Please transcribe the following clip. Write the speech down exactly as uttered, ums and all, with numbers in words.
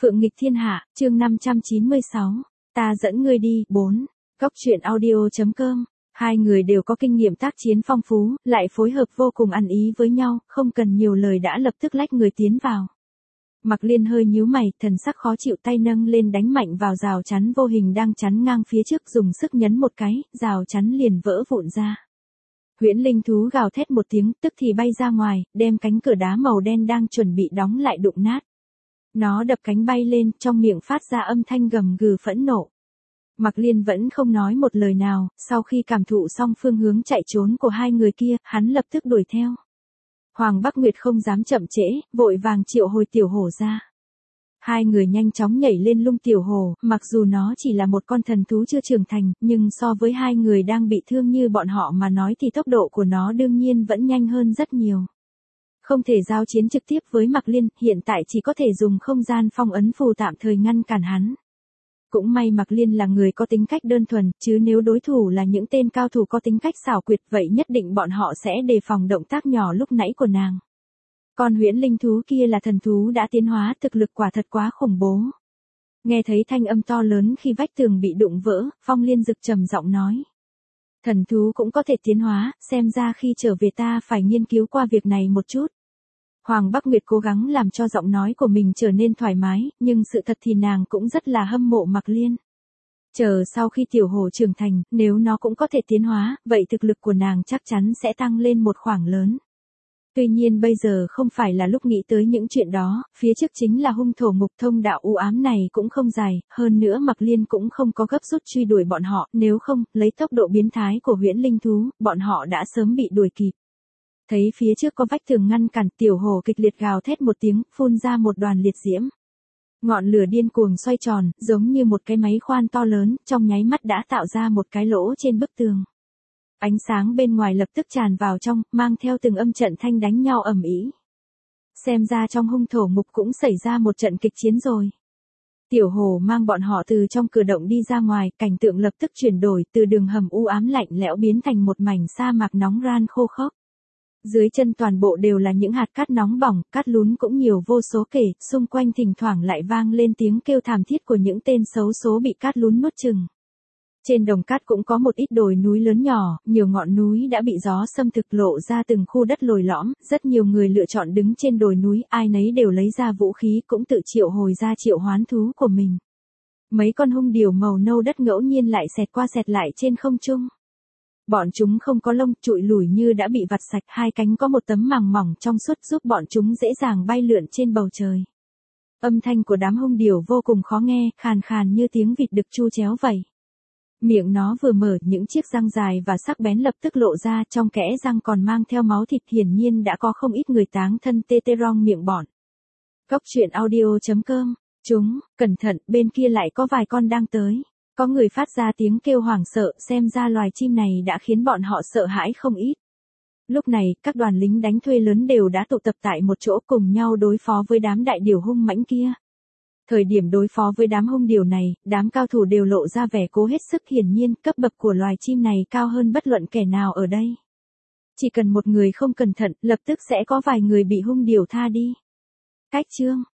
Phượng nghịch thiên hạ, chương năm trăm chín mươi sáu. Ta dẫn ngươi đi, bốn. Cốc truyện audio.com. Hai người đều có kinh nghiệm tác chiến phong phú, lại phối hợp vô cùng ăn ý với nhau, không cần nhiều lời đã lập tức lách người tiến vào. Mặc Liên hơi nhíu mày, thần sắc khó chịu, tay nâng lên đánh mạnh vào rào chắn vô hình đang chắn ngang phía trước, dùng sức nhấn một cái, rào chắn liền vỡ vụn ra. Huyễn linh thú gào thét một tiếng, tức thì bay ra ngoài, đem cánh cửa đá màu đen đang chuẩn bị đóng lại đụng nát. Nó đập cánh bay lên, trong miệng phát ra âm thanh gầm gừ phẫn nộ. Mặc Liên vẫn không nói một lời nào, sau khi cảm thụ xong phương hướng chạy trốn của hai người kia, hắn lập tức đuổi theo. Hoàng Bắc Nguyệt không dám chậm trễ, vội vàng triệu hồi tiểu hổ ra. Hai người nhanh chóng nhảy lên lung tiểu hổ, mặc dù nó chỉ là một con thần thú chưa trưởng thành, nhưng so với hai người đang bị thương như bọn họ mà nói thì tốc độ của nó đương nhiên vẫn nhanh hơn rất nhiều. Không thể giao chiến trực tiếp với Mặc Liên, hiện tại chỉ có thể dùng không gian phong ấn phù tạm thời ngăn cản hắn. Cũng may Mặc Liên là người có tính cách đơn thuần, chứ nếu đối thủ là những tên cao thủ có tính cách xảo quyệt vậy nhất định bọn họ sẽ đề phòng động tác nhỏ lúc nãy của nàng. Con huyễn linh thú kia là thần thú đã tiến hóa, thực lực quả thật quá khủng bố. Nghe thấy thanh âm to lớn khi vách tường bị đụng vỡ, Phong Liên Dực trầm giọng nói. Thần thú cũng có thể tiến hóa, xem ra khi trở về ta phải nghiên cứu qua việc này một chút. Hoàng Bắc Nguyệt cố gắng làm cho giọng nói của mình trở nên thoải mái, nhưng sự thật thì nàng cũng rất là hâm mộ Mặc Liên. Chờ sau khi tiểu hổ trưởng thành, nếu nó cũng có thể tiến hóa, vậy thực lực của nàng chắc chắn sẽ tăng lên một khoảng lớn. Tuy nhiên bây giờ không phải là lúc nghĩ tới những chuyện đó, phía trước chính là hung thổ ngục, thông đạo u ám này cũng không dài, hơn nữa Mặc Liên cũng không có gấp rút truy đuổi bọn họ, nếu không, lấy tốc độ biến thái của huyễn linh thú, bọn họ đã sớm bị đuổi kịp. Thấy phía trước có vách tường ngăn cản, tiểu hổ kịch liệt gào thét một tiếng, phun ra một đoàn liệt diễm. Ngọn lửa điên cuồng xoay tròn, giống như một cái máy khoan to lớn, trong nháy mắt đã tạo ra một cái lỗ trên bức tường. Ánh sáng bên ngoài lập tức tràn vào trong, mang theo từng âm trận thanh đánh nhau ầm ĩ. Xem ra trong hung thổ ngục cũng xảy ra một trận kịch chiến rồi. Tiểu hổ mang bọn họ từ trong cửa động đi ra ngoài, cảnh tượng lập tức chuyển đổi, từ đường hầm u ám lạnh lẽo biến thành một mảnh sa mạc nóng ran khô khốc. Dưới chân toàn bộ đều là những hạt cát nóng bỏng, cát lún cũng nhiều vô số kể, xung quanh thỉnh thoảng lại vang lên tiếng kêu thảm thiết của những tên xấu số bị cát lún nuốt chừng. Trên đồng cát cũng có một ít đồi núi lớn nhỏ, nhiều ngọn núi đã bị gió xâm thực lộ ra từng khu đất lồi lõm, rất nhiều người lựa chọn đứng trên đồi núi, ai nấy đều lấy ra vũ khí cũng tự triệu hồi ra triệu hoán thú của mình. Mấy con hung điểu màu nâu đất ngẫu nhiên lại xẹt qua xẹt lại trên không trung. Bọn chúng không có lông, trụi lủi như đã bị vặt sạch, hai cánh có một tấm màng mỏng trong suốt giúp bọn chúng dễ dàng bay lượn trên bầu trời. Âm thanh của đám hung điểu vô cùng khó nghe, khàn khàn như tiếng vịt đực chu chéo vậy. Miệng nó vừa mở, những chiếc răng dài và sắc bén lập tức lộ ra, trong kẽ răng còn mang theo máu thịt, hiển nhiên đã có không ít người táng thân tê tê rong miệng bọn. Cốc truyện audio.com. Chúng, cẩn thận, bên kia lại có vài con đang tới. Có người phát ra tiếng kêu hoảng sợ, xem ra loài chim này đã khiến bọn họ sợ hãi không ít. Lúc này, các đoàn lính đánh thuê lớn đều đã tụ tập tại một chỗ cùng nhau đối phó với đám đại điểu hung mãnh kia. Thời điểm đối phó với đám hung điểu này, đám cao thủ đều lộ ra vẻ cố hết sức, hiển nhiên cấp bậc của loài chim này cao hơn bất luận kẻ nào ở đây. Chỉ cần một người không cẩn thận, lập tức sẽ có vài người bị hung điểu tha đi. Cách chương